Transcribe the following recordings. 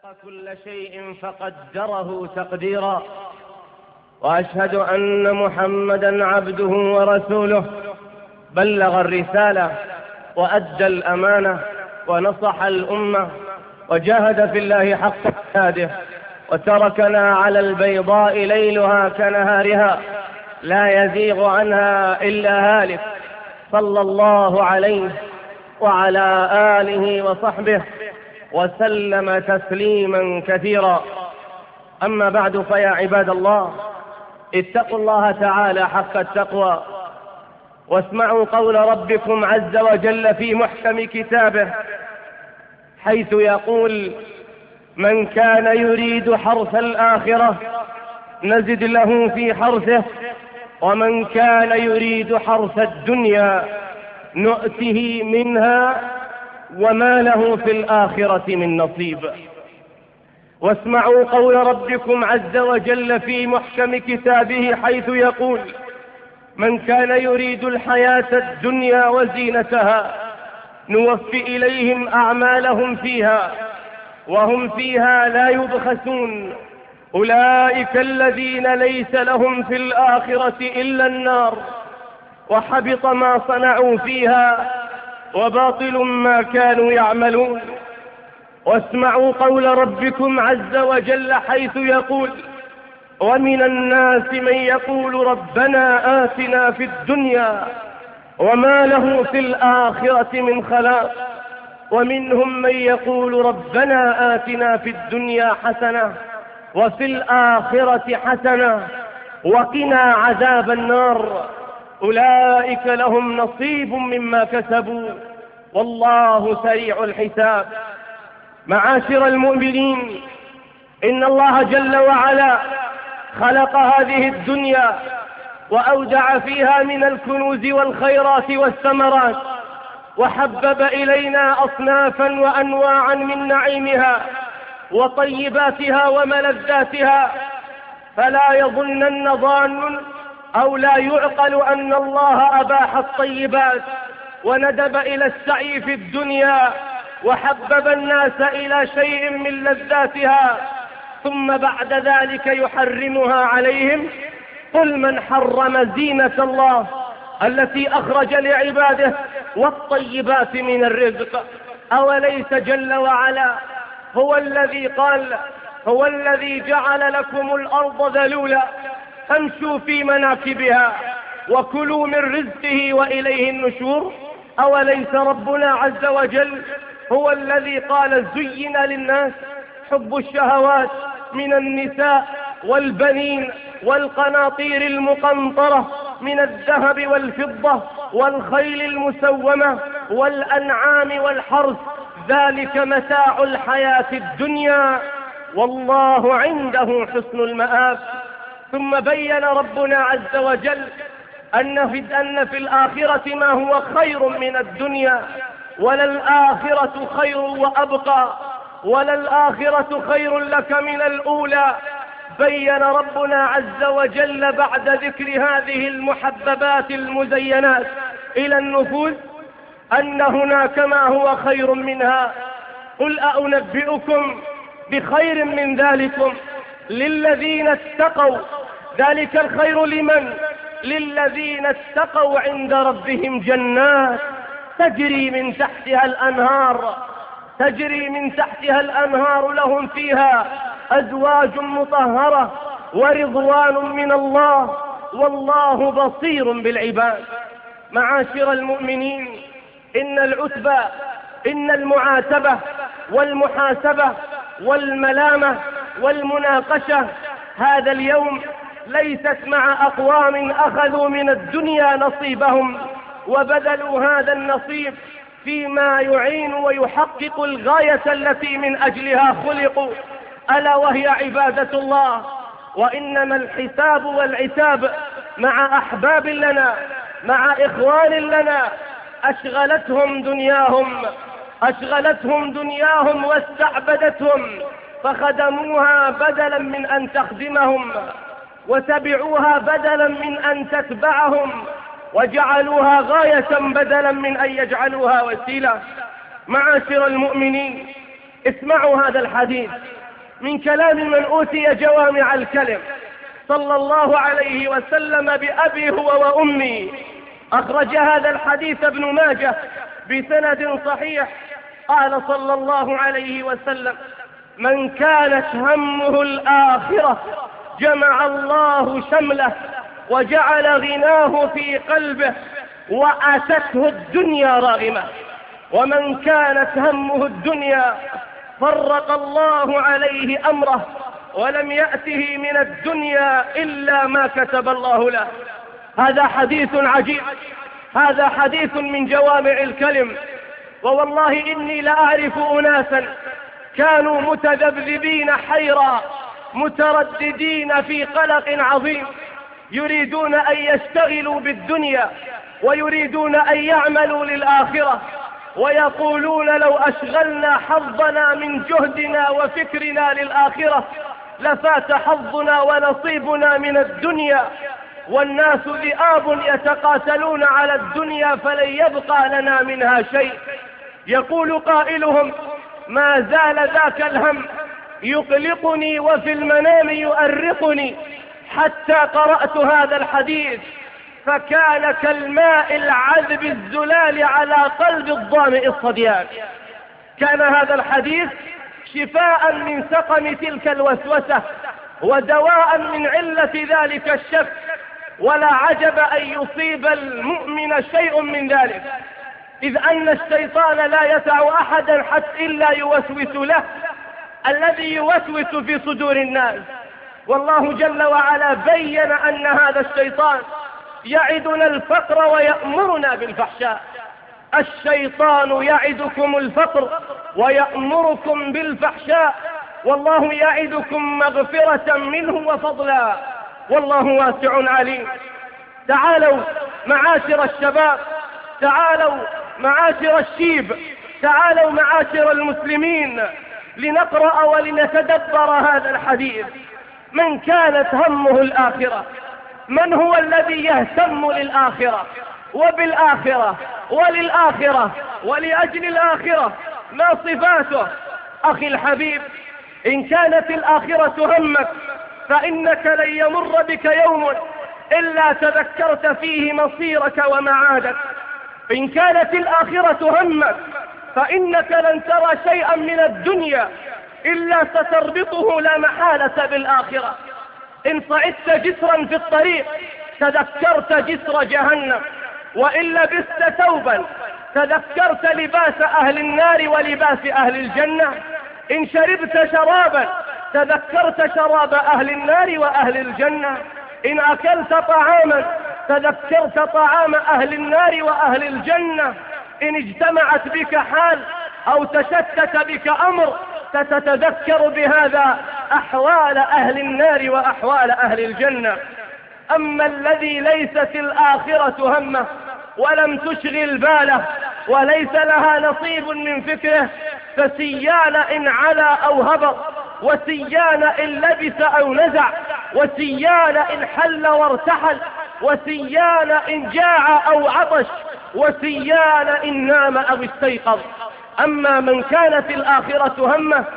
خلق كل شيء فقدره تقديرا، وأشهد أن محمدا عبده ورسوله بلغ الرسالة وأدى الأمانة ونصح الأمة وجاهد في الله حق جهاده، وتركنا على البيضاء ليلها كنهارها لا يزيغ عنها إلا هالك، صلى الله عليه وعلى آله وصحبه وسلم تسليما كثيرا. أما بعد، فيا عباد الله، اتقوا الله تعالى حق التقوى، واسمعوا قول ربكم عز وجل في محكم كتابه، حيث يقول: من كان يريد حرث الآخرة نزد له في حرثه، ومن كان يريد حرث الدنيا نؤته منها وما له في الآخرة من نصيب. واسمعوا قول ربكم عز وجل في محكم كتابه، حيث يقول: من كان يريد الحياة الدنيا وزينتها نوفي إليهم أعمالهم فيها وهم فيها لا يبخسون، أولئك الذين ليس لهم في الآخرة إلا النار، وحبط ما صنعوا فيها وباطل ما كانوا يعملون. واسمعوا قول ربكم عز وجل حيث يقول: ومن الناس من يقول ربنا آتنا في الدنيا وما له في الآخرة من خلاق، ومنهم من يقول ربنا آتنا في الدنيا حسنة وفي الآخرة حسنة وقنا عذاب النار، أولئك لهم نصيب مما كسبوا والله سريع الحساب. معاشر المؤمنين، إن الله جل وعلا خلق هذه الدنيا وأودع فيها من الكنوز والخيرات والثمرات، وحبب إلينا أصنافا وأنواعا من نعيمها وطيباتها وملذاتها، فلا يظنن ظان أو لا يعقل أن الله أباح الطيبات وندب إلى السعي في الدنيا وحبب الناس إلى شيء من لذاتها ثم بعد ذلك يحرمها عليهم. قل من حرم زينة الله التي أخرج لعباده والطيبات من الرزق، أوليس جل وعلا هو الذي قال: هو الذي جعل لكم الأرض ذلولا فامشوا في مناكبها وكلوا من رزقه وإليه النشور. أوليس ربنا عز وجل هو الذي قال: زين للناس حب الشهوات من النساء والبنين والقناطير المقنطرة من الذهب والفضة والخيل المسومة والأنعام والحرث، ذلك متاع الحياة الدنيا والله عنده حسن المآب. ثم بين ربنا عز وجل أن في الآخرة ما هو خير من الدنيا، وللآخرة خير وأبقى، وللآخرة خير لك من الأولى. بين ربنا عز وجل بعد ذكر هذه المحببات المزينات إلى النفوس أن هناك ما هو خير منها. قل أنبئكم بخير من ذلكم للذين اتقوا. ذلك الخير لمن؟ للذين اتقوا عند ربهم جنات تجري من تحتها الأنهار لهم فيها أزواج مطهرة ورضوان من الله والله بصير بالعباد. معاشر المؤمنين، إن العتبى، إن المعاتبة والمحاسبة والملامة والمناقشة هذا اليوم ليست مع أقوام أخذوا من الدنيا نصيبهم وبذلوا هذا النصيب فيما يعين ويحقق الغاية التي من أجلها خلقوا، ألا وهي عبادة الله. وإنما الحساب والعتاب مع أحباب لنا، مع إخوان لنا أشغلتهم دنياهم واستعبدتهم فخدموها بدلا من أن تخدمهم، وتبعوها بدلا من أن تتبعهم، وجعلوها غاية بدلا من أن يجعلوها وسيلة. معاشر المؤمنين، اسمعوا هذا الحديث من كلام من أوتي جوامع الكلم صلى الله عليه وسلم بأبي هو وأمي. أخرج هذا الحديث ابن ماجه بسند صحيح. قال صلى الله عليه وسلم: من كانت همه الآخرة جمع الله شمله وجعل غناه في قلبه وأتته الدنيا راغمة، ومن كانت همه الدنيا فرق الله عليه أمره ولم يأته من الدنيا إلا ما كتب الله له. هذا حديث عجيب، هذا حديث من جوامع الكلم. ووالله إني لأعرف أناسا كانوا متذبذبين حيرا مترددين في قلق عظيم، يريدون أن يشتغلوا بالدنيا ويريدون أن يعملوا للآخرة، ويقولون لو أشغلنا حظنا من جهدنا وفكرنا للآخرة لفات حظنا ونصيبنا من الدنيا، والناس ذئاب يتقاتلون على الدنيا فلن يبقى لنا منها شيء. يقول قائلهم: ما زال ذاك الهم يقلقني وفي المنام يؤرقني حتى قرأت هذا الحديث فكان كالماء العذب الزلال على قلب الظامئ الصديان. كان هذا الحديث شفاء من سقم تلك الوسوسة ودواء من علة ذلك الشك، ولا عجب أن يصيب المؤمن شيء من ذلك، إذ أن الشيطان لا يسع أحدا حتى إلا يوسوس له الذي يوسوس في صدور الناس. والله جل وعلا بين أن هذا الشيطان يعدنا الفقر ويأمرنا بالفحشاء. الشيطان يعدكم الفقر ويأمركم بالفحشاء، والله يعدكم مغفرة منه وفضلا، والله واسع عليم. تعالوا معاشر الشباب، تعالوا معاشر الشيب، تعالوا معاشر المسلمين لنقرأ ولنتدبر هذا الحديث. من كانت همه الآخرة، من هو الذي يهتم للآخرة وبالآخرة وللآخرة ولأجل الآخرة؟ ما صفاته؟ أخي الحبيب، إن كانت الآخرة همك فإنك لن يمر بك يوم إلا تذكرت فيه مصيرك ومعادك. إن كانت الآخرة همك فإنك لن ترى شيئا من الدنيا إلا ستربطه لا محالة بالآخرة. إن صعدت جسرا في الطريق تذكرت جسر جهنم، وإن لبست ثوبا تذكرت لباس أهل النار ولباس أهل الجنة، إن شربت شرابا تذكرت شراب أهل النار وأهل الجنة، إن أكلت طعاما تذكرت طعام أهل النار وأهل الجنة، إن اجتمعت بك حال أو تشتت بك أمر ستتذكر بهذا أحوال أهل النار وأحوال أهل الجنة. أما الذي ليست الآخرة همه ولم تشغل باله وليس لها نصيب من فكره، فسيان إن علا أو هبط، وسيان إن لبس أو نزع، وسيان إن حل وارتحل، وسيان إن جاع أو عطش، وسيان إن نام أو استيقظ. أما من كانت الآخرة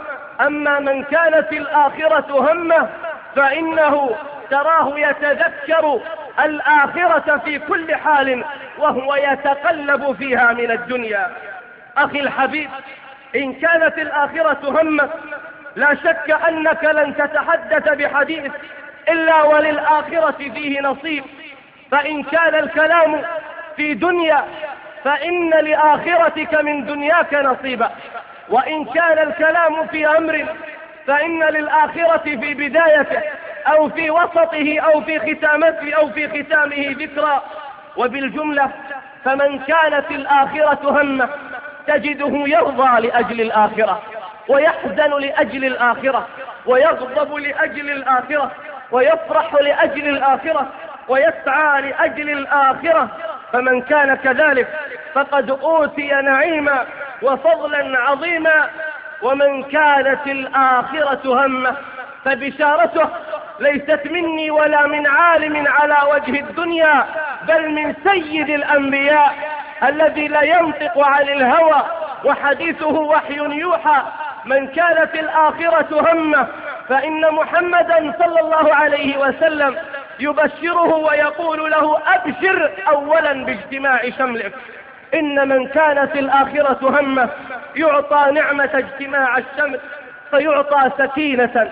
همه فإنه تراه يتذكر الآخرة في كل حال وهو يتقلب فيها من الدنيا. أخي الحبيب، إن كانت الآخرة همك لا شك أنك لن تتحدث بحديث إلا وللآخرة فيه نصيب. فإن كان الكلام في دنيا فإن لآخرتك من دنياك نصيبا، وإن كان الكلام في أمر فإن للآخرة في بدايته أو في وسطه أو في ختامه ذكرى. وبالجملة فمن كانت الآخرة همه تجده يرضى لأجل الآخرة، ويحزن لأجل الآخرة، ويغضب لأجل الآخرة، ويفرح لأجل الآخرة، ويسعى لأجل الآخرة. فمن كان كذلك فقد أوتي نعيما وفضلا عظيما. ومن كانت الآخرة همه فبشارته ليست مني ولا من عالم على وجه الدنيا، بل من سيد الأنبياء الذي لا ينطق عن الهوى وحديثه وحي يوحى، من كانت الآخرة همه فإن محمدا صلى الله عليه وسلم يبشره ويقول له أبشر أولا باجتماع شملك. إن من كانت الآخرة همه يعطى نعمة اجتماع الشمل، فيعطى سكينة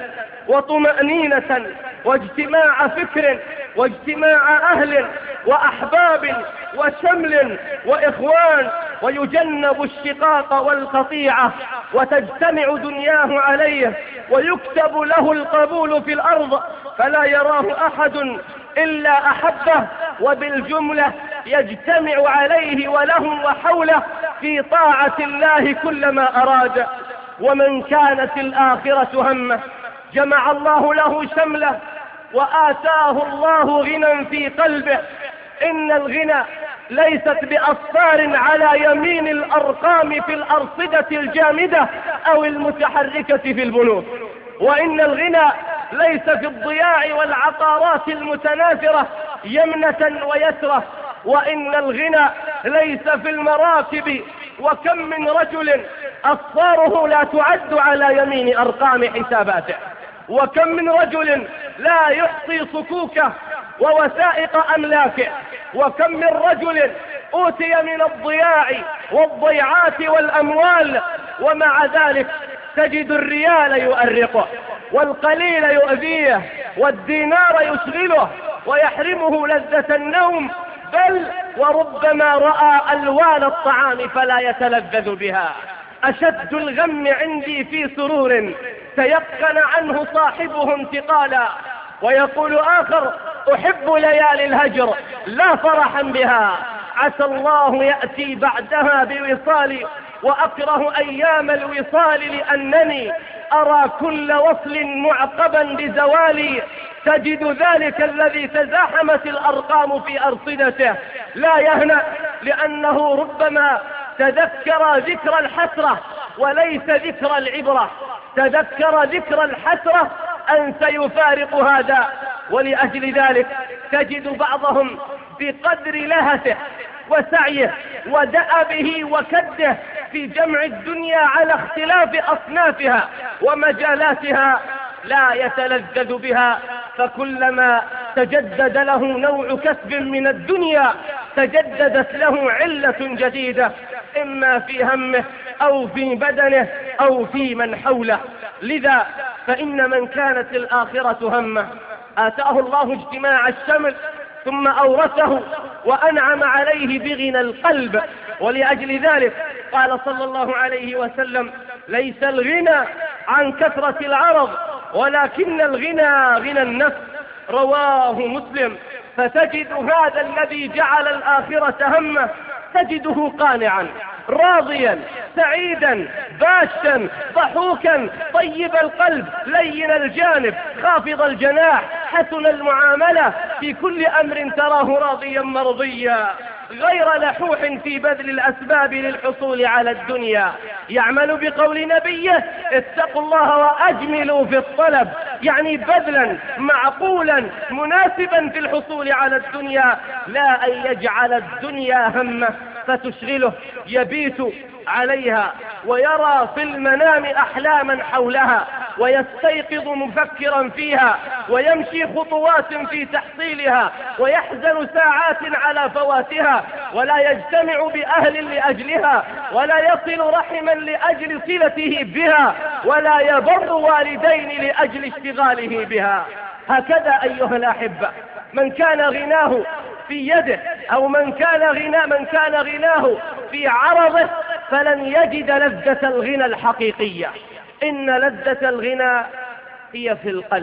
وطمأنينة واجتماع فكر واجتماع أهل وأحباب وشمل وإخوان، ويجنب الشقاق والقطيعة، وتجتمع دنياه عليه ويكتب له القبول في الأرض فلا يراه أحد إلا أحبه، وبالجملة يجتمع عليه وله وحوله في طاعة الله كلما أراد. ومن كانت الآخرة همه جمع الله له شمله وآتاه الله غنى في قلبه. إن الغنى ليست بأصفار على يمين الأرقام في الأرصدة الجامدة أو المتحركة في البنوك، وإن الغنى ليس في الضياع والعقارات المتناثرة يمنة ويسرة، وإن الغنى ليس في المراكب، وكم من رجل أصفاره لا تعد على يمين أرقام حساباته، وكم من رجل لا يحصي صكوكه ووثائق أملاكه، وكم من رجل أوتي من الضياع والضيعات والأموال ومع ذلك تجد الريال يؤرقه والقليل يؤذيه والدينار يشغله ويحرمه لذة النوم، بل وربما رأى ألوان الطعام فلا يتلذذ بها. أشد الغم عندي في سرور تيقن عنه صاحبه انتقالا، ويقول آخر أحب ليالي الهجر لا فرحا بها، عسى الله يأتي بعدها بوصال، وأكره أيام الوصال لأنني أرى كل وصل معقبا بزوالي. تجد ذلك الذي تزاحمت الأرقام في أرصدته لا يهنأ، لأنه ربما تذكر ذكر الحسرة وليس ذكر العبرة، تذكر ذكر الحسرة أن سيفارق هذا. ولأجل ذلك تجد بعضهم بقدر لهته وسعيه ودأبه وكده في جمع الدنيا على اختلاف أصنافها ومجالاتها لا يتلذذ بها، فكلما تجدد له نوع كسب من الدنيا تجددت له علة جديدة، إما في همه أو في بدنه أو في من حوله. لذا فإن من كانت الآخرة همه آتاه الله اجتماع الشمل ثم أورثه وأنعم عليه بغنى القلب. ولأجل ذلك قال صلى الله عليه وسلم ليس الغنى عن كثرة العرض ولكن الغنى غنى النفس، رواه مسلم. فتجد هذا الذي جعل الآخرة همه تجده قانعا راضيا سعيدا باشا ضحوكا طيب القلب لين الجانب خافض الجناح حسن المعاملة، في كل أمر تراه راضيا مرضيا، غير لحوح في بذل الأسباب للحصول على الدنيا، يعمل بقول نبيه اتقوا الله وأجملوا في الطلب، يعني بذلا معقولا مناسبا في الحصول على الدنيا، لا أن يجعل الدنيا همه فتشغله، يبيت عليها ويرى في المنام أحلاما حولها ويستيقظ مفكرا فيها ويمشي خطوات في تحصيلها ويحزن ساعات على فواتها، ولا يجتمع بأهل لأجلها ولا يصل رحما لأجل صلته بها ولا يبر والدين لأجل اشتغاله بها. هكذا أيها الأحبة من كان غناه في يده أو من كان غناه في عرضه فلن يجد لذة الغنى الحقيقية. إن لذة الغنى هي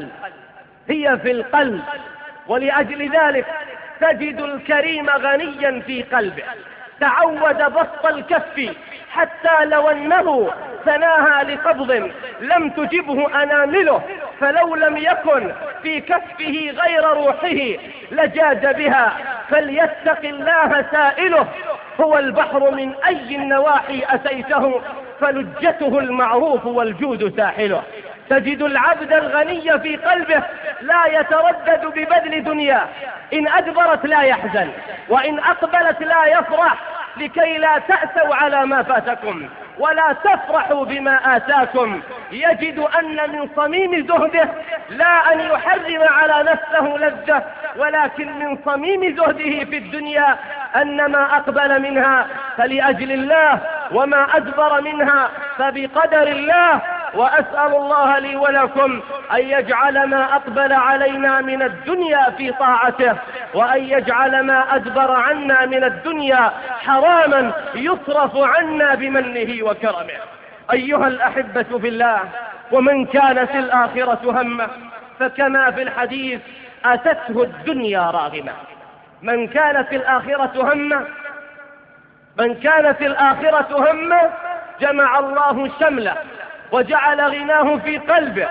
في القلب، ولأجل ذلك تجد الكريم غنيا في قلبه تعود بسط الكف حتى لو أنه ثناها لقبض لم تجبه أنامله، فلو لم يكن في كفه غير روحه لجاد بها، فليتق الله سائله، هو البحر من أي النواحي أتيته فلجته المعروف والجود ساحله. تجد العبد الغني في قلبه لا يتردد ببذل دنيا، إن أدبرت لا يحزن وإن أقبلت لا يفرح، لكي لا تأسوا على ما فاتكم ولا تفرحوا بما آتاكم. يجد أن من صميم زهده لا أن يحرم على نفسه لذة، ولكن من صميم زهده في الدنيا أن ما أقبل منها فلأجل الله، وما أدبر منها فبقدر الله. وأسأل الله لي ولكم أن يجعل ما أقبل علينا من الدنيا في طاعته، وأن يجعل ما أدبر عنا من الدنيا حراما يصرف عنا بمنه وكرمه. أيها الأحبة في الله، ومن كانت الآخرة همه فكما في الحديث أتته الدنيا راغمة. من كانت الآخرة همه جمع الله شمله وجعل غناه في قلبه،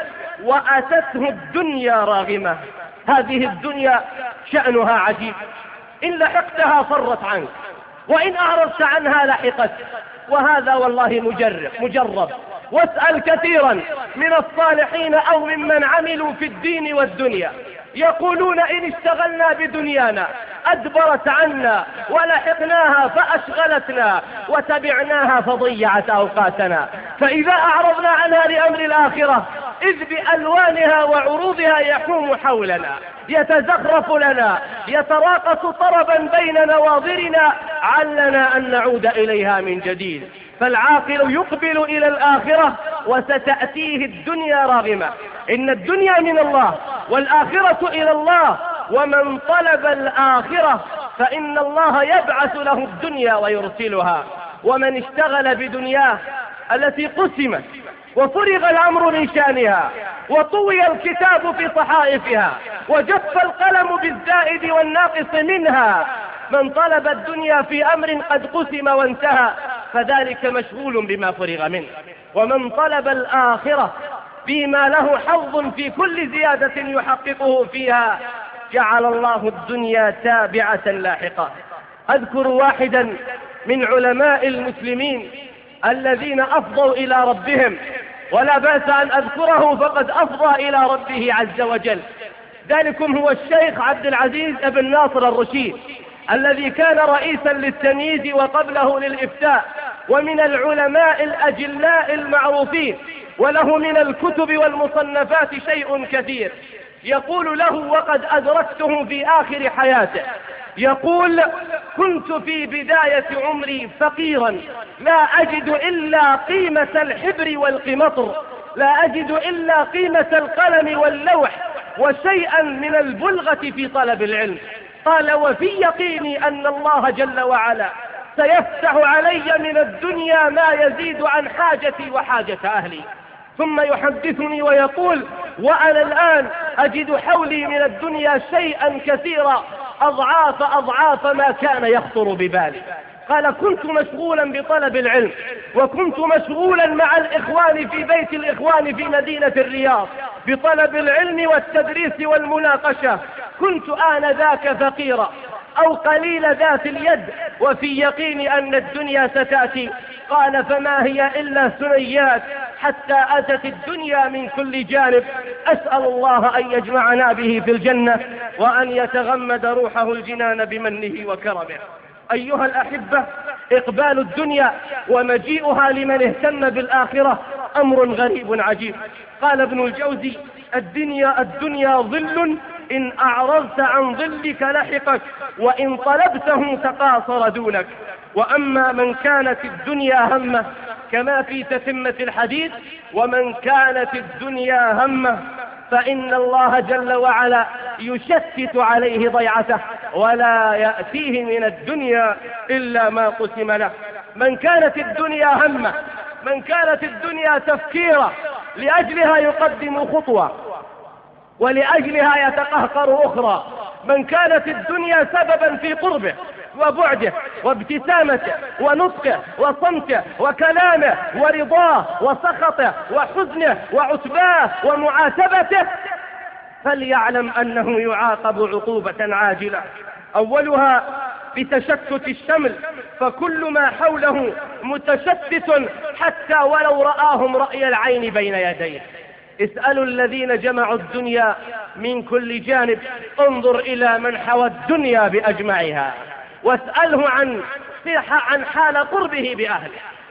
وأتته الدنيا راغمة. هذه الدنيا شأنها عجيب، إن لحقتها فرت عنك، وإن أعرضت عنها لحقت. وهذا والله مجرب. واسأل كثيرا من الصالحين أو ممن عملوا في الدين والدنيا، يقولون إن اشتغلنا بدنيانا أدبرت عنا، ولحقناها فأشغلتنا، وتبعناها فضيعت أوقاتنا. فإذا أعرضنا عنها لأمر الآخرة إذ بألوانها وعروضها يحوم حولنا، يتزخرف لنا، يتراقص طربا بين نواظرنا، علنا أن نعود إليها من جديد. فالعاقل يقبل إلى الآخرة وستأتيه الدنيا راغمة. إن الدنيا من الله والآخرة إلى الله، ومن طلب الآخرة فإن الله يبعث له الدنيا ويرسلها. ومن اشتغل بدنياه التي قسمت وفرغ الأمر من شانها، وطوي الكتاب في صحائفها، وجف القلم بالزائد والناقص منها، من طلب الدنيا في أمر قد قسم وانتهى فذلك مشغول بما فرغ منه. ومن طلب الآخرة فيما له حظ في كل زيادة يحققه فيها جعل الله الدنيا تابعة لاحقة. أذكر واحدا من علماء المسلمين الذين أفضوا إلى ربهم، ولا بأس أن أذكره فقد أفضى إلى ربه عز وجل. ذلكم هو الشيخ عبد العزيز بن ناصر الرشيد، الذي كان رئيسا للتمييز وقبله للإفتاء، ومن العلماء الأجلاء المعروفين، وله من الكتب والمصنفات شيء كثير. يقول له وقد أدركته في آخر حياته، يقول: كنت في بداية عمري فقيرا لا أجد إلا قيمة الحبر والقمطر، لا أجد إلا قيمة القلم واللوح، وشيئا من البلغة في طلب العلم. قال: وفي يقيني أن الله جل وعلا سيفتح علي من الدنيا ما يزيد عن حاجتي وحاجة أهلي. ثم يحدثني ويقول: وأنا الآن أجد حولي من الدنيا شيئا كثيرا أضعاف ما كان يخطر ببالي. قال: كنت مشغولا بطلب العلم، وكنت مشغولا مع الإخوان في بيت الإخوان في مدينة الرياض بطلب العلم والتدريس والمناقشة. كنت آنذاك فقيرا أو قليل ذات اليد، وفي يقيني أن الدنيا ستأتي. قال: فما هي إلا ثنيات حتى أتت الدنيا من كل جانب. أسأل الله أن يجمعنا به في الجنة، وأن يتغمد روحه الجنان بمنه وكرمه. أيها الأحبة، إقبال الدنيا ومجيئها لمن اهتم بالآخرة أمر غريب عجيب. قال ابن الجوزي: الدنيا ظل إن أعرضت عن ظلك لحقك، وإن طلبته تقاصر دونك. وأما من كانت الدنيا همه كما في تتمة الحديث: ومن كانت الدنيا همه فإن الله جل وعلا يشتت عليه ضيعته، ولا يأتيه من الدنيا إلا ما قسم له. من كانت الدنيا همه، من كانت الدنيا تفكيرا لأجلها يقدم خطوة ولأجلها يتقهقر أخرى، من كانت الدنيا سببا في قربه وبعده وابتسامته ونطقه وصمته وكلامه ورضاه وسخطه وحزنه وعتباه ومعاتبته، فليعلم أنه يعاقب عقوبة عاجلة، أولها بتشتت الشمل، فكل ما حوله متشتت حتى ولو رآهم رأي العين بين يديه. اسألوا الذين جمعوا الدنيا من كل جانب، انظر إلى من حوى الدنيا بأجمعها، واسأله عن حال قربه بأهله،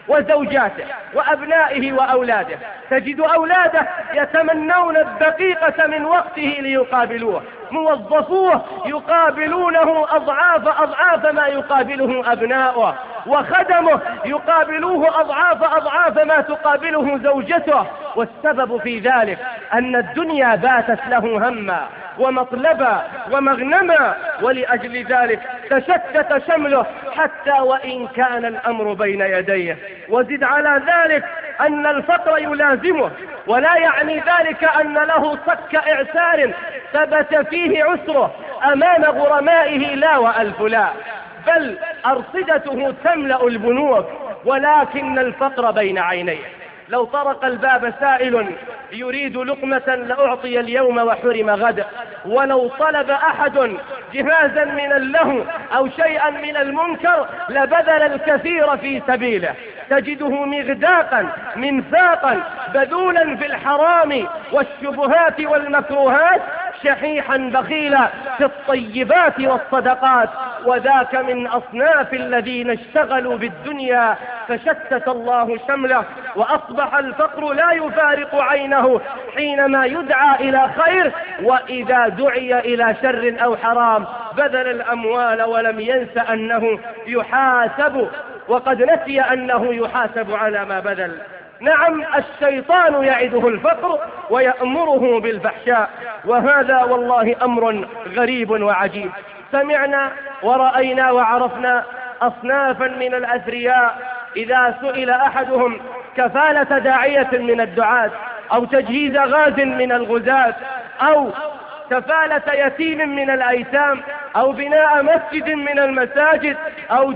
وزوجاته وأبنائه وأولاده. تجد أولاده يتمنون الدقيقة من وقته ليقابلوه، موظفوه يقابلونه أضعاف ما يقابله أبناؤه، وخدمه يقابلوه أضعاف ما تقابله زوجته. والسبب في ذلك أن الدنيا باتت له هما ومطلبا ومغنما، ولأجل ذلك تشتت شمله حتى وإن كان الأمر بين يديه. وزد على ذلك أن الفقر يلازمه، ولا يعني ذلك أن له صك إعسار ثبت فيه عسره أمام غرمائه، لا وألف لا، بل أرصدته تملأ البنوك، ولكن الفقر بين عينيه. لو طرق الباب سائل يريد لقمة لأعطي اليوم وحرم غد، ولو طلب أحد جهازا من اللهو أو شيئا من المنكر لبذل الكثير في سبيله. تجده مغداقا منفاقا بذولا في الحرام والشبهات والمكروهات، شحيحا بخيلا في الطيبات والصدقات، وذاك من أصناف الذين اشتغلوا بالدنيا فشتت الله شمله، وأصبح الفقر لا يفارق عينه حينما يدعى إلى خير، وإذا دعي إلى شر أو حرام بذل الأموال ولم ينس أنه يحاسب، وقد نسي أنه يحاسب على ما بذل. نعم، الشيطان يعده الفقر ويأمره بالفحشاء، وهذا والله أمر غريب وعجيب. سمعنا ورأينا وعرفنا أصنافا من الأثرياء إذا سئل أحدهم كفالة داعية من الدعاة، أو تجهيز غاز من الغزاة، أو كفالة يتيم من الأيتام، أو بناء مسجد من المساجد، أو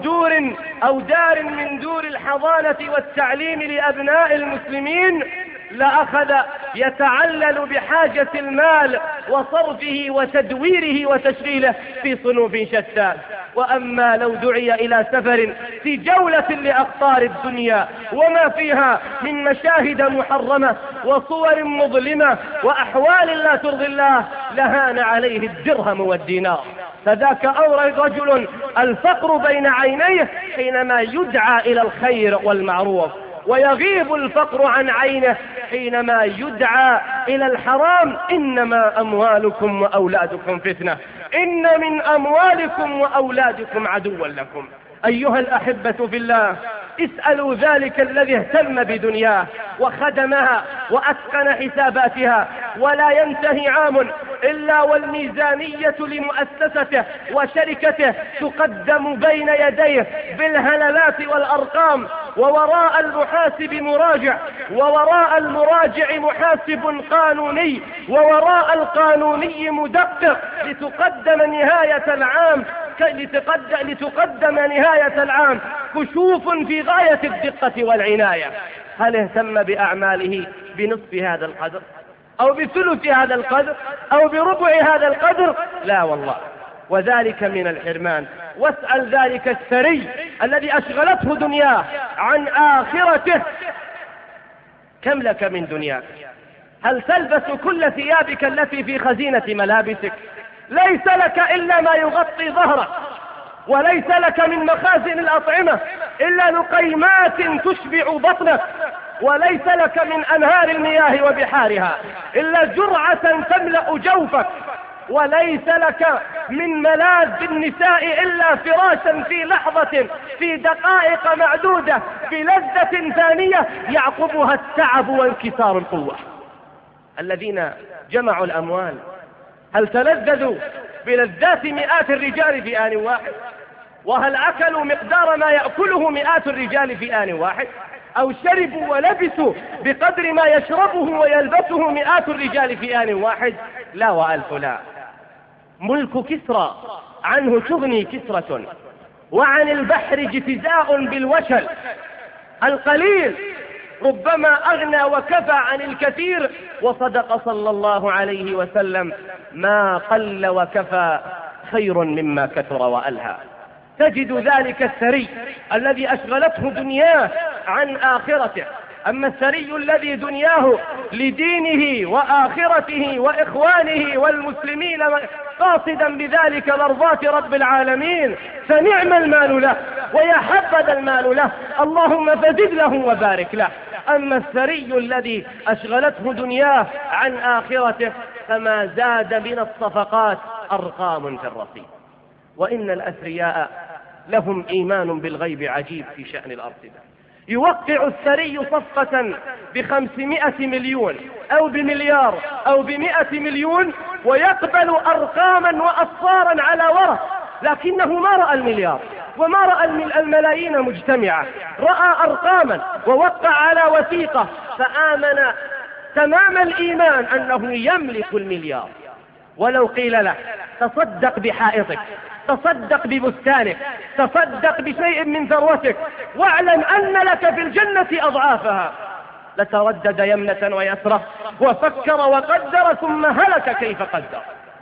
دار من دور الحضانة والتعليم لأبناء المسلمين، لأخذ يتعلل بحاجة المال وصرفه وتدويره وتشغيله في صنوف شتى. وأما لو دعي إلى سفر في جولة لأقطار الدنيا وما فيها من مشاهد محرمة وصور مظلمة وأحوال لا ترضي الله لهان عليه الدرهم والدينار. فذاك أورد رجل الفقر بين عينيه حينما يدعى إلى الخير والمعروف، ويغيب الفقر عن عينه حينما يدعى إلى الحرام. إنما أموالكم وأولادكم فتنة، إن من أموالكم وأولادكم عدوا لكم. أيها الأحبة في الله، اسألوا ذلك الذي اهتم بدنياه وخدمها وأتقن حساباتها، ولا ينتهي عام إلا والميزانية لمؤسسته وشركته تقدم بين يديه بالهللات والأرقام، ووراء المحاسب مراجع، ووراء المراجع محاسب قانوني، ووراء القانوني مدقق، لتقدم نهاية العام كشوف في غاية الدقة والعناية. هل اهتم بأعماله بنصف هذا القدر أو بثلث هذا القدر أو بربع هذا القدر؟ لا والله، وذلك من الحرمان. واسأل ذلك الثري الذي أشغلته دنياه عن آخرته، كم لك من دنياك؟ هل تلبس كل ثيابك التي في خزينة ملابسك؟ ليس لك إلا ما يغطي ظهرك، وليس لك من مخازن الأطعمة إلا لقيمات تشبع بطنك، وليس لك من أنهار المياه وبحارها إلا جرعة تملأ جوفك، وليس لك من ملاذ النساء إلا فراشا في لحظة، في دقائق معدودة، في لذة ثانية يعقبها التعب وانكسار القوة. الذين جمعوا الأموال هل تلذذوا بلذات مئات الرجال في آن واحد؟ وهل أكلوا مقدار ما يأكله مئات الرجال في آن واحد؟ أو شربوا ولبسوا بقدر ما يشربه ويلبسه مئات الرجال في آن واحد؟ لا وألف لا. ملك كسرى عنه تغني كسرة، وعن البحر جتزاء بالوشل. القليل ربما أغنى وكفى عن الكثير، وصدق صلى الله عليه وسلم: ما قل وكفى خير مما كثر وألهى. تجد ذلك الثري الذي أشغلته دنياه عن آخرته. أما الثري الذي دنياه لدينه وآخرته وإخوانه والمسلمين قاصدا بذلك مرضاة رب العالمين، فنعم المال له ويا حبذا المال له، اللهم فزد له وبارك له. أما الثري الذي أشغلته دنياه عن آخرته فما زاد من الصفقات أرقام في الرصيد. وإن الأثرياء لهم إيمان بالغيب عجيب في شأن الأرصدة. يوقع الثري صفقة ب500 مليون أو بمليار أو ب100 مليون ويقبل أرقاما وأصفارا على ورق، لكنه ما رأى المليار وما رأى الملايين مجتمعة، رأى أرقاما ووقع على وثيقة، فآمن تمام الإيمان أنه يملك المليار. ولو قيل له تصدق بحائطك، تصدق ببستانك، تصدق بشيء من ثروتك واعلم أن لك في الجنة أضعافها، لتردد يمنة ويسرة وفكر وقدر ثم هلك كيف قدر.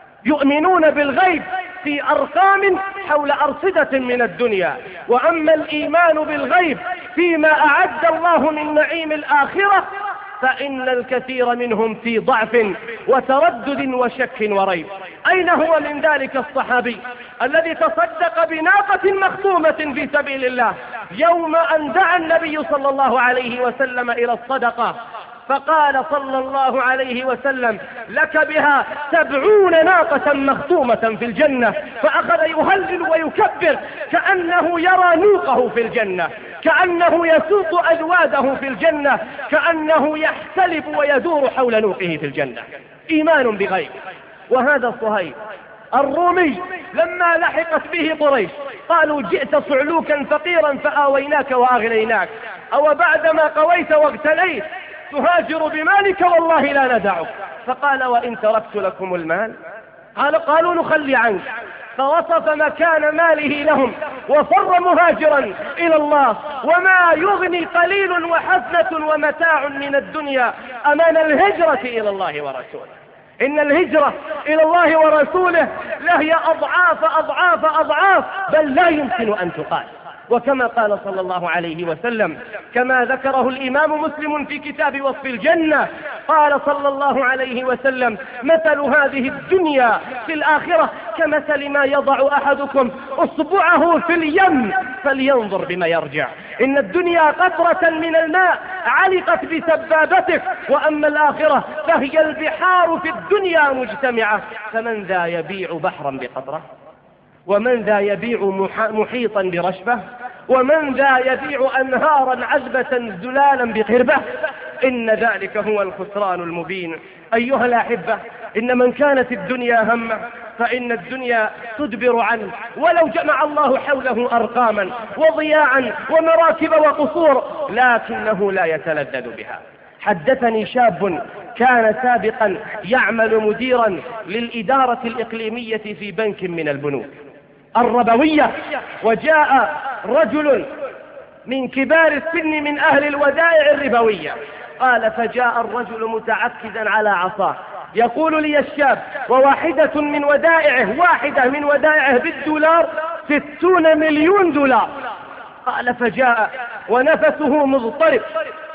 يؤمنون بالغيب في أرقام حول أرصدة من الدنيا. وأما الإيمان بالغيب فيما أعد الله من نعيم الآخرة فإن الكثير منهم في ضعف وتردد وشك وريب. أين هو من ذلك الصحابي الذي تصدق بناقة مخطومة في سبيل الله يوم أن دعا النبي صلى الله عليه وسلم إلى الصدقة، فقال صلى الله عليه وسلم لك بها 70 ناقة مخطومة في الجنة، فأخذ يهلل ويكبر كأنه يرى نوقه في الجنة، كأنه يسوق أجواده في الجنة، كأنه يحتلب ويدور حول نوقه في الجنة. إيمان بغيب. وهذا صهيب الرومي لما لحقت به قريش قالوا جئت صعلوكا فقيرا فآويناك وأغنيناك، أو بعدما قويت واغتليت تهاجر بمالك والله لا ندعك. فقال وإن تركت لكم المال؟ قالوا نخلي عنك. فوصف مكان ماله لهم وفر مهاجرا إلى الله، وما يغني قليل وحسنة ومتاع من الدنيا أمام الهجرة إلى الله ورسوله. إن الهجرة إلى الله ورسوله لهي أضعاف أضعاف أضعاف، بل لا يمكن أن تقال. وكما قال صلى الله عليه وسلم كما ذكره الإمام مسلم في كتاب وصف الجنة، قال صلى الله عليه وسلم مثل هذه الدنيا في الآخرة كمثل ما يضع أحدكم أصبعه في اليم فلينظر بما يرجع. إن الدنيا قطرة من الماء علقت بسبابتك، وأما الآخرة فهي البحار في الدنيا مجتمعة، فمن ذا يبيع بحرا بقطرة، ومن ذا يبيع محيطا برشبة، ومن ذا يبيع أنهارا عذبة زلالا بقربة. إن ذلك هو الخسران المبين. أيها الأحبة، إن من كانت الدنيا همه فإن الدنيا تدبر عنه، ولو جمع الله حوله أرقاما وضياعا ومراكب وقصور لكنه لا يتلذذ بها. حدثني شاب كان سابقا يعمل مديرا للإدارة الإقليمية في بنك من البنوك الربوية، وجاء رجل من كبار السن من أهل الودائع الربوية. قال فجاء الرجل متعكزا على عصاه يقول لي الشاب وواحدة من ودائعه بالدولار 60 مليون دولار. قال فجاء ونفسه مضطرب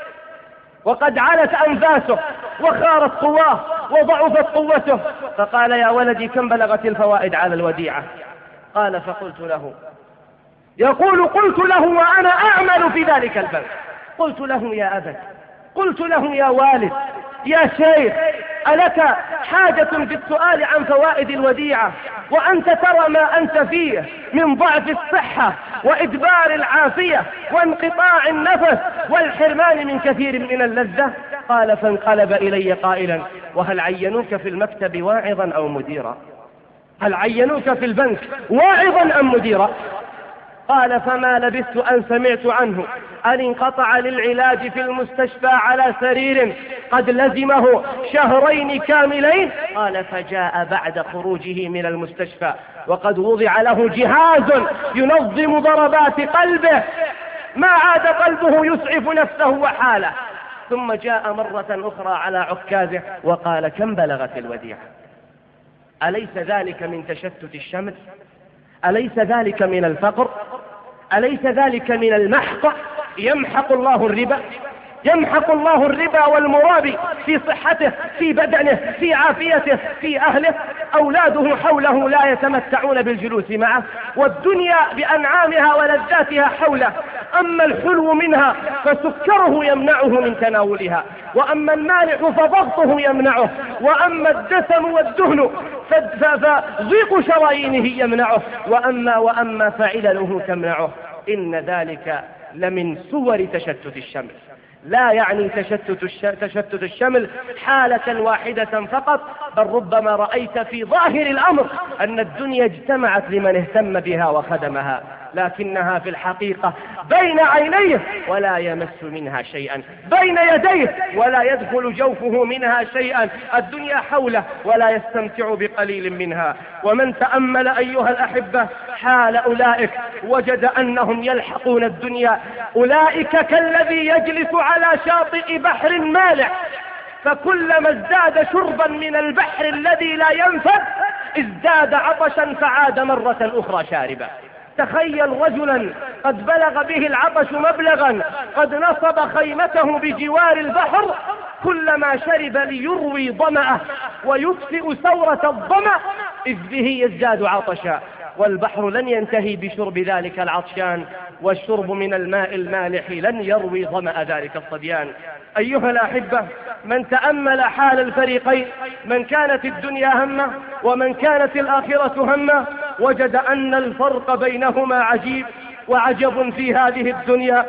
وقد علت أنفاسه وخارت قواه وضعفت قوته، فقال يا ولدي كم بلغت الفوائد على الوديعة؟ قال فقلت له، يقول قلت له وأنا أعمل في ذلك البنك، قلت له يا أبت، قلت له يا والد، يا شيخ، ألك حاجة في السؤال عن فوائد الوديعة وأنت ترى ما أنت فيه من ضعف الصحة وإدبار العافية وانقطاع النفس والحرمان من كثير من اللذة؟ قال فانقلب إلي قائلا وهل عينوك في المكتب واعظا أو مديرا؟ هل عينوك في البنك واعظا أم مديرا؟ قال فما لبثت أن سمعت عنه أن انقطع للعلاج في المستشفى على سرير قد لزمه 2 شهرين كاملين. قال فجاء بعد خروجه من المستشفى وقد وضع له جهاز ينظم ضربات قلبه، ما عاد قلبه يسعف نفسه وحاله. ثم جاء مرة أخرى على عكازه وقال كم بلغت الوديعة؟ أليس ذلك من تشتت الشمس؟ أليس ذلك من الفقر؟ أليس ذلك من المحق؟ يمحق الله الربا. يمحق الله الربا والمرابي في صحته، في بدنه، في عافيته، في أهله. أولاده حوله لا يتمتعون بالجلوس معه، والدنيا بأنعامها ولذاتها حوله. أما الحلو منها فسكره يمنعه من تناولها، وأما المالح فضغطه يمنعه، وأما الدسم والدهن فضيق شرايينه يمنعه، وأما فعلله تمنعه. إن ذلك لمن صور تشتت الشمل. لا يعني تشتت الشمل حالة واحدة فقط، بل ربما رأيت في ظاهر الأمر أن الدنيا اجتمعت لمن اهتم بها وخدمها، لكنها في الحقيقة بين عينيه ولا يمس منها شيئا، بين يديه ولا يدخل جوفه منها شيئا. الدنيا حوله ولا يستمتع بقليل منها. ومن تأمل أيها الأحبة حال أولئك وجد أنهم يلحقون الدنيا. أولئك كالذي يجلس على شاطئ بحر مالح، فكلما ازداد شربا من البحر الذي لا ينفد ازداد عطشا فعاد مرة أخرى شاربا. تخيل رجلا قد بلغ به العطش مبلغا قد نصب خيمته بجوار البحر، كلما شرب ليروي ظمأه ويطفئ ثورة الظمأ إذ به يزداد عطشا. والبحر لن ينتهي بشرب ذلك العطشان، والشرب من الماء المالح لن يروي ظمأ ذلك الصديان. أيها الأحبة، من تأمل حال الفريقين، من كانت الدنيا همه ومن كانت الآخرة همه، وجد أن الفرق بينهما عجيب وعجب. في هذه الدنيا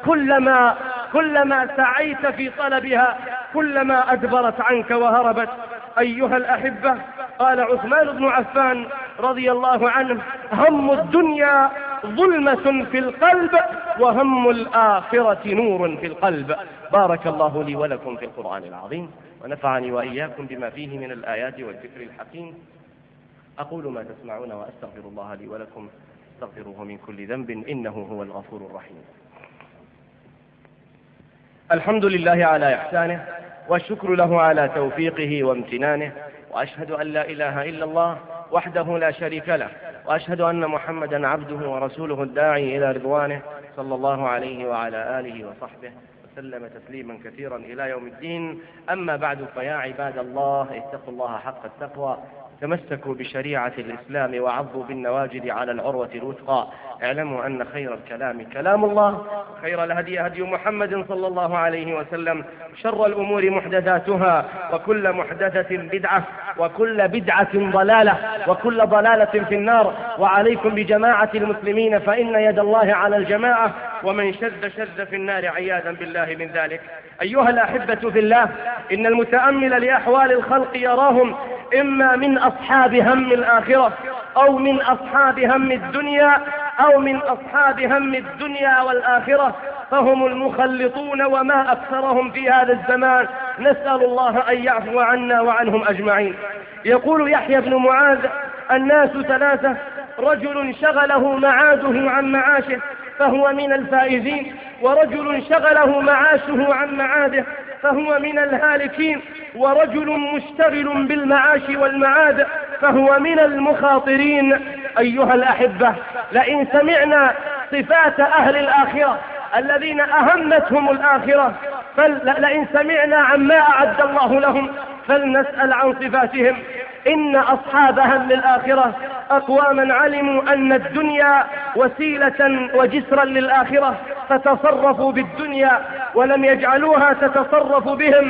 كلما سعيت في طلبها كلما أدبرت عنك وهربت. أيها الأحبة، قال عثمان بن عفان رضي الله عنه: هم الدنيا ظلمة في القلب، وهم الآخرة نور في القلب. بارك الله لي ولكم في القرآن العظيم، ونفعني وإياكم بما فيه من الآيات والذكر الحكيم. أقول ما تسمعون وأستغفر الله لي ولكم، استغفروه من كل ذنب إنه هو الغفور الرحيم. الحمد لله على إحسانه، والشكر له على توفيقه وامتنانه، وأشهد أن لا إله إلا الله وحده لا شريك له، وأشهد أن محمدا عبده ورسوله الداعي إلى رضوانه، صلى الله عليه وعلى آله وصحبه وسلم تسليما كثيرا إلى يوم الدين. أما بعد، فيا عباد الله، اتقوا الله حق التقوى، تمسكوا بشريعة الإسلام وعضوا بالنواجذ على العروة الوثقى. اعلموا أن خير الكلام كلام الله، خير الهدي هدي محمد صلى الله عليه وسلم، شر الأمور محدثاتها، وكل محدثة بدعة، وكل بدعة ضلالة، وكل ضلالة في النار. وعليكم بجماعة المسلمين، فإن يد الله على الجماعة، ومن شذ في النار عياذا بالله من ذلك. أيها الأحبة في الله، إن المتأمل لأحوال الخلق يراهم إما من أصحاب هم الآخرة، أو من أصحاب هم الدنيا، أو من أصحاب هم الدنيا والآخرة، فهم المخلطون وما أكثرهم في هذا الزمان. نسأل الله أن يعفو عنا وعنهم أجمعين. يقول يحيى بن معاذ: الناس ثلاثة: رجل شغله معاده عن معاشه فهو من الفائزين، ورجل شغله معاشه عن معاده فهو من الهالكين، ورجل مشتغل بالمعاش والمعاد فهو من المخاطرين. أيها الأحبة، لئن سمعنا صفات أهل الآخرة الذين أهمتهم الآخرة، لئن سمعنا عما أعد الله لهم فلنسأل عن صفاتهم. إن أصحاب هم الآخرة أقواما علموا أن الدنيا وسيلة وجسرا للآخرة، فتصرفوا بالدنيا ولم يجعلوها تتصرف بهم،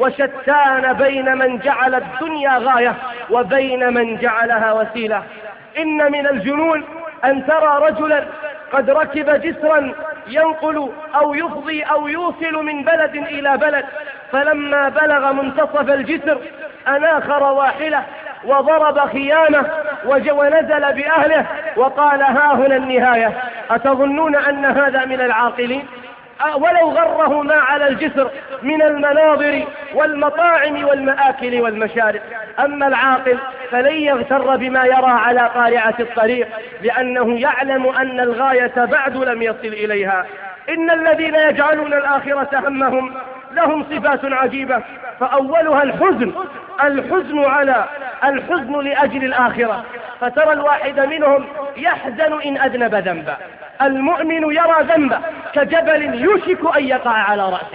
وشتان بين من جعل الدنيا غاية وبين من جعلها وسيلة. إن من الجنون أن ترى رجلا قد ركب جسرا ينقل أو يفضي أو يوصل من بلد إلى بلد، فلما بلغ منتصف الجسر أناخ رواحله وضرب خيامه ونزل بأهله وقال: ها هنا النهاية. أتظنون أن هذا من العاقلين؟ ولو غره ما على الجسر من المناظر والمطاعم والمآكل والمشارب. أما العاقل فلن يغتر بما يرى على قارعة الطريق، لأنه يعلم أن الغاية بعد لم يصل إليها. إن الذين يجعلون الآخرة همهم لهم صفات عجيبة، فأولها الحزن لأجل الآخرة، فترى الواحد منهم يحزن إن أذنب ذنبا. المؤمن يرى ذنبه كجبل يوشك أن يقع على رأسه،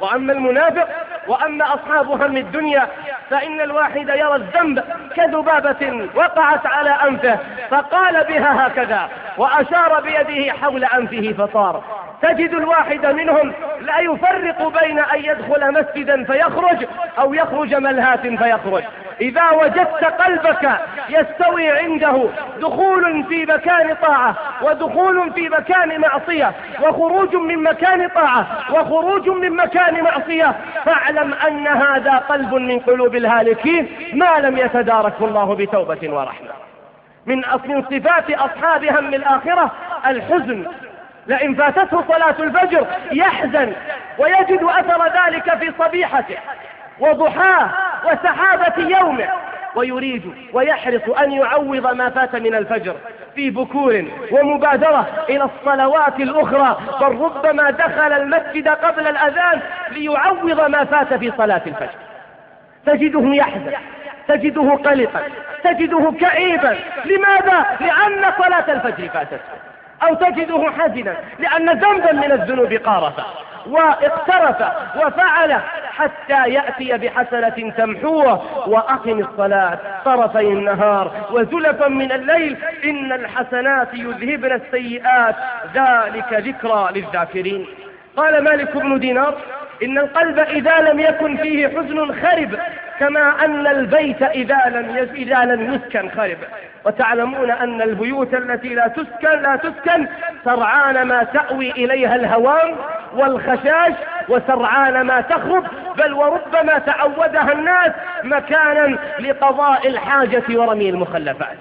وأما المنافق وأما أصحاب هم الدنيا فإن الواحد يرى الذنب كذبابة وقعت على أنفه فقال بها هكذا وأشار بيده حول أنفه فطار. تجد الواحد منهم لا يفرق بين أن يدخل مسجدا فيخرج أو يخرج ملهات فيخرج. إذا وجدت قلبك يستوي عنده دخول في مكان طاعة ودخول في مكان معصية وخروج من مكان طاعة وخروج من مكان معصية فاعلم أن هذا قلب من قلوب الهالكين ما لم يتداركه الله بتوبة ورحمة. من صفات أصحاب هم الآخرة الحزن، لئن فاتته صلاة الفجر يحزن ويجد أثر ذلك في صبيحته وضحاه وسحابة يومه، ويريد ويحرص أن يعوض ما فات من الفجر في بكور ومبادرة إلى الصلوات الأخرى، بل ربما دخل المسجد قبل الأذان ليعوض ما فات في صلاة الفجر. تجده يحزن، تجده قلقا، تجده كئيبا. لماذا؟ لأن صلاة الفجر فاتته. أو تجده حزنا لأن ذنبا من الذنوب قارفه واقترف وفعل حتى يأتي بحسنة تمحوه. وأقم الصلاة طرفي النهار وزلفا من الليل إن الحسنات يذهبن السيئات ذلك ذكرى للذاكرين. قال مالك بن دينار إن القلب إذا لم يكن فيه حزن خرب كما أن البيت إذا لم يسكن خرب. وتعلمون أن البيوت التي لا تسكن سرعان ما تأوي إليها الهوام والخشاش وسرعان ما تخرب، بل وربما تعودها الناس مكانا لقضاء الحاجة ورمي المخلفات.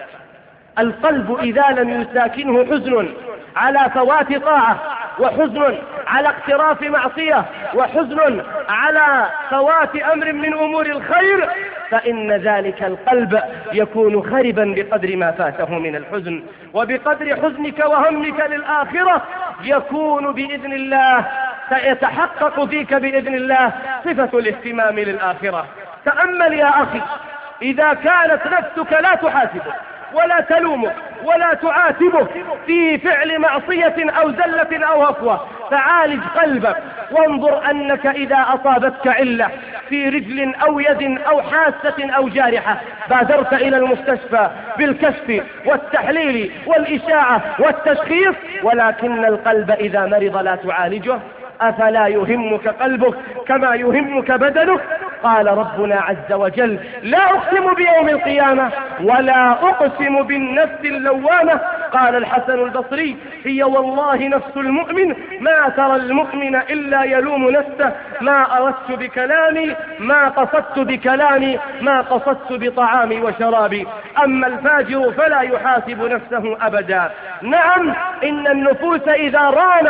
القلب إذا لم يساكنه حزن على فوات طاعة وحزن على اقتراف معصية وحزن على فوات أمر من أمور الخير فإن ذلك القلب يكون خربا بقدر ما فاته من الحزن. وبقدر حزنك وهمك للآخرة يكون بإذن الله سيتحقق فيك بإذن الله صفة الاهتمام للآخرة. تأمل يا أخي، إذا كانت نفسك لا تحاسبك ولا تلومك ولا تعاتبك في فعل معصية أو زلة أو هفوة فعالج قلبك وانظر أنك إذا أصابتك علة في رجل أو يد أو حاسة أو جارحة بادرت إلى المستشفى بالكشف والتحليل والإشاعة والتشخيص، ولكن القلب إذا مرض لا تعالجه. أفلا يهمك قلبك كما يهمك بدنك؟ قال ربنا عز وجل لا أقسم بيوم القيامة ولا أقسم بالنفس اللوامة. قال الحسن البصري هي والله نفس المؤمن ما ترى المؤمن إلا يلوم نفسه ما أردت بكلامي ما قصدت بكلامي ما قصدت بطعامي وشرابي. أما الفاجر فلا يحاسب نفسه أبدا. نعم إن النفوس إذا ران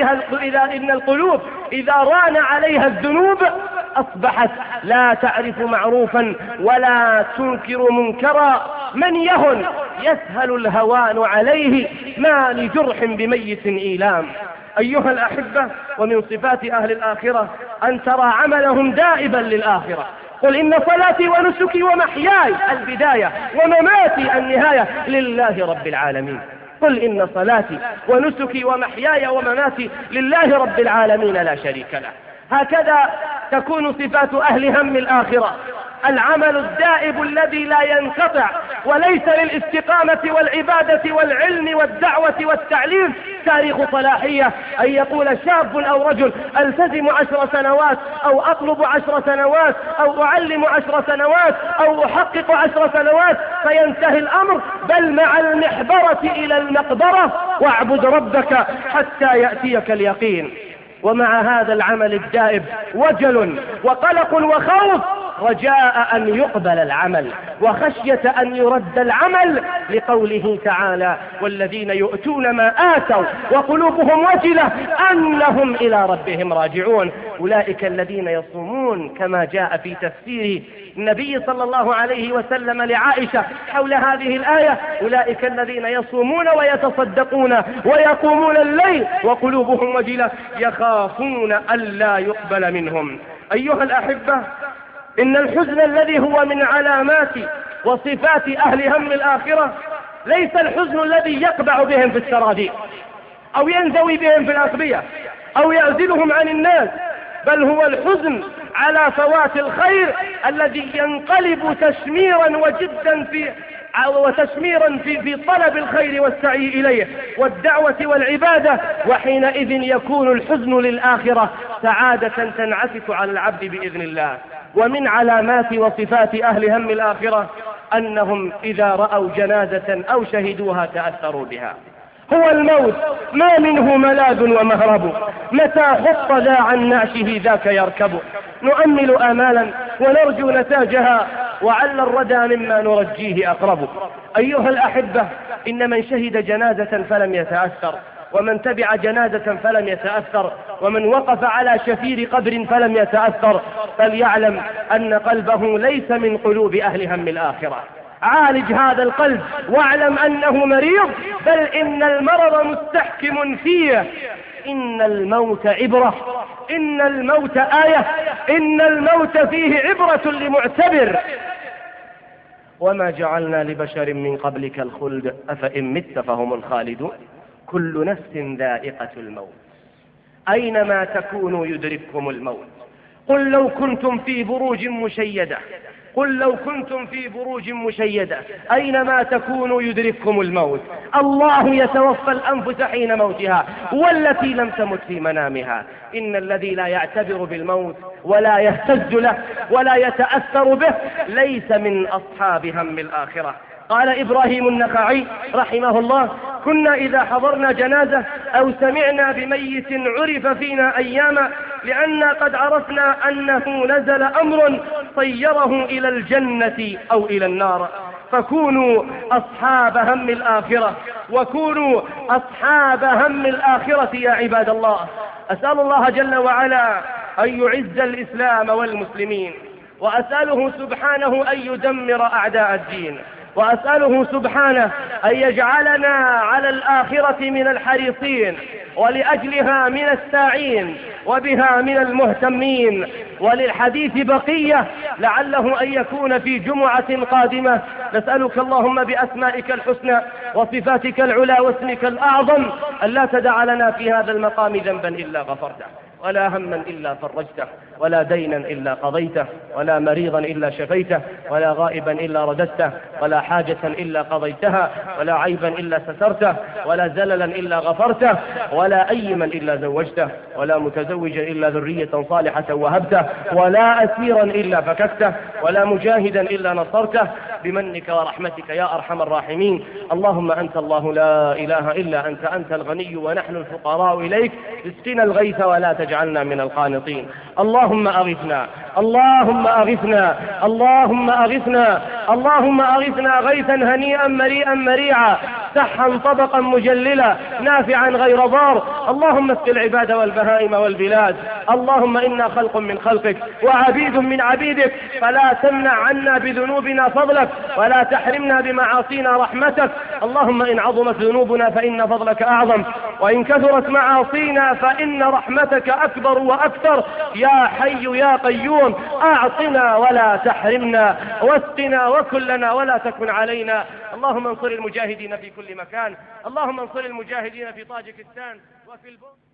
عليها الذنوب أصبحت لا تعرف معروفا ولا تنكر منكرا. من يهن يسهل الهوان عليه ما لجرح بميت إيلام. أيها الأحبة، ومن صفات أهل الآخرة أن ترى عملهم دائبا للآخرة. قل إن صلاتي ونسكي ومحياي البداية ومماتي النهاية لله رب العالمين. قل إن صلاتي ونسكي ومحياي ومماتي لله رب العالمين لا شريك له. هكذا تكون صفات أهل هم الآخرة، العمل الدائب الذي لا ينقطع، وليس للاستقامة والعبادة والعلم والدعوة والتعليم تاريخ صلاحية أن يقول شاب أو رجل ألتزم 10 سنوات أو أطلب 10 سنوات أو أعلم 10 سنوات أو أحقق 10 سنوات فينتهي الأمر، بل مع المحبرة إلى المقبرة واعبد ربك حتى يأتيك اليقين. ومع هذا العمل الدائب وجل وقلق وخوف رجاء أن يقبل العمل وخشية أن يرد العمل، لقوله تعالى والذين يؤتون ما آتوا وقلوبهم وجلة أنهم إلى ربهم راجعون. أولئك الذين يصومون كما جاء في تفسير النبي صلى الله عليه وسلم لعائشة حول هذه الآية، أولئك الذين يصومون ويتصدقون ويقومون الليل وقلوبهم وجلة يخافون ألا يقبل منهم. أيها الأحبة، إن الحزن الذي هو من علامات وصفات أهل هم الآخرة ليس الحزن الذي يقبع بهم في السراديق أو ينزوي بهم في الأقبية أو يعزلهم عن الناس بل هو الحزن على فوات الخير الذي ينقلب تشميرا وتشميرا في طلب الخير والسعي إليه والدعوة والعبادة، وحينئذ يكون الحزن للآخرة سعادة تنعكس على العبد بإذن الله. ومن علامات وصفات أهل هم الآخرة أنهم إذا رأوا جنازة أو شهدوها تأثروا بها. هو الموت ما منه ملاذ ومهرب، متى خط ذا عن نعشه ذاك يركب. نؤمل آمالا ونرجو نتاجها، وعل الردى مما نرجيه أقرب. أيها الأحبة، إن من شهد جنازة فلم يتأثر، ومن تبع جنازة فلم يتأثر، ومن وقف على شفير قبر فلم يتأثر، فليعلم أن قلبه ليس من قلوب أهل هم الآخرة. عالج هذا القلب واعلم أنه مريض، بل إن المرض مستحكم فيه. إن الموت عبرة، إن الموت آية، إن الموت فيه عبرة لمعتبر. وما جعلنا لبشر من قبلك الخلد أفإن مت فهم الخالدون. كل نفس ذائقة الموت، أينما تكونوا يدرككم الموت. قل لو كنتم في بروج مشيدة، قل لو كنتم في بروج مشيدة أينما تكونوا يدرككم الموت. الله يتوفى الأنفس حين موتها والتي لم تمت في منامها. إن الذي لا يعتبر بالموت ولا يهتز له ولا يتأثر به ليس من أصحاب هم الآخرة. قال إبراهيم النخعي رحمه الله: كنا إذا حضرنا جنازة أو سمعنا بميت عرف فينا أياما، لأننا قد عرفنا أنه نزل أمر صيره إلى الجنة أو إلى النار. فكونوا أصحاب هم الآخرة، وكونوا أصحاب هم الآخرة يا عباد الله. أسأل الله جل وعلا أن يعز الإسلام والمسلمين، وأسأله سبحانه أن يدمر أعداء الدين، وأسأله سبحانه أن يجعلنا على الآخرة من الحريصين، ولأجلها من الساعين، وبها من المهتمين. وللحديث بقية لعله أن يكون في جمعة قادمة. نسألك اللهم بأسمائك الحسنى وصفاتك العلى واسمك الأعظم أن لا تدع لنا في هذا المقام ذنبا إلا غفرته، ولا هما إلا فرجته، ولا دينا إلا قضيته، ولا مريضا إلا شفيته، ولا غائبا إلا رددته، ولا حاجة إلا قضيتها، ولا عيبا إلا سترته، ولا زللا إلا غفرته، ولا أيما إلا زوجته، ولا متزوجا إلا ذرية صالحة وهبته، ولا أسيرا إلا فككته، ولا مجاهدا إلا نصرته، بمنك ورحمتك يا أرحم الراحمين. اللهم أنت الله لا إله إلا أنت، أنت الغني ونحن الفقراء إليك، اسقنا الغيث ولا تجعلنا من القانطين. اللهم أغثنا، اللهم أغثنا، اللهم أغثنا، اللهم أغثنا غيثا هنيئا مريئا مريعا، سحا طبقا مجللا نافعا غير ضار. اللهم اسق العباد والبهائم والبلاد. اللهم إنا خلق من خلقك وعبيد من عبيدك، فلا تمنع عنا بذنوبنا فضلك، ولا تحرمنا بمعاصينا رحمتك. اللهم إن عظمت ذنوبنا فإن فضلك أعظم، وإن كثرت معاصينا فإن رحمتك أكبر وأكثر. يا حي يا قيوم، أعطنا ولا تحرمنا، واسقنا وكلنا ولا تكن علينا. اللهم انصر المجاهدين في كل مكان، اللهم انصر المجاهدين في طاجكستان وفي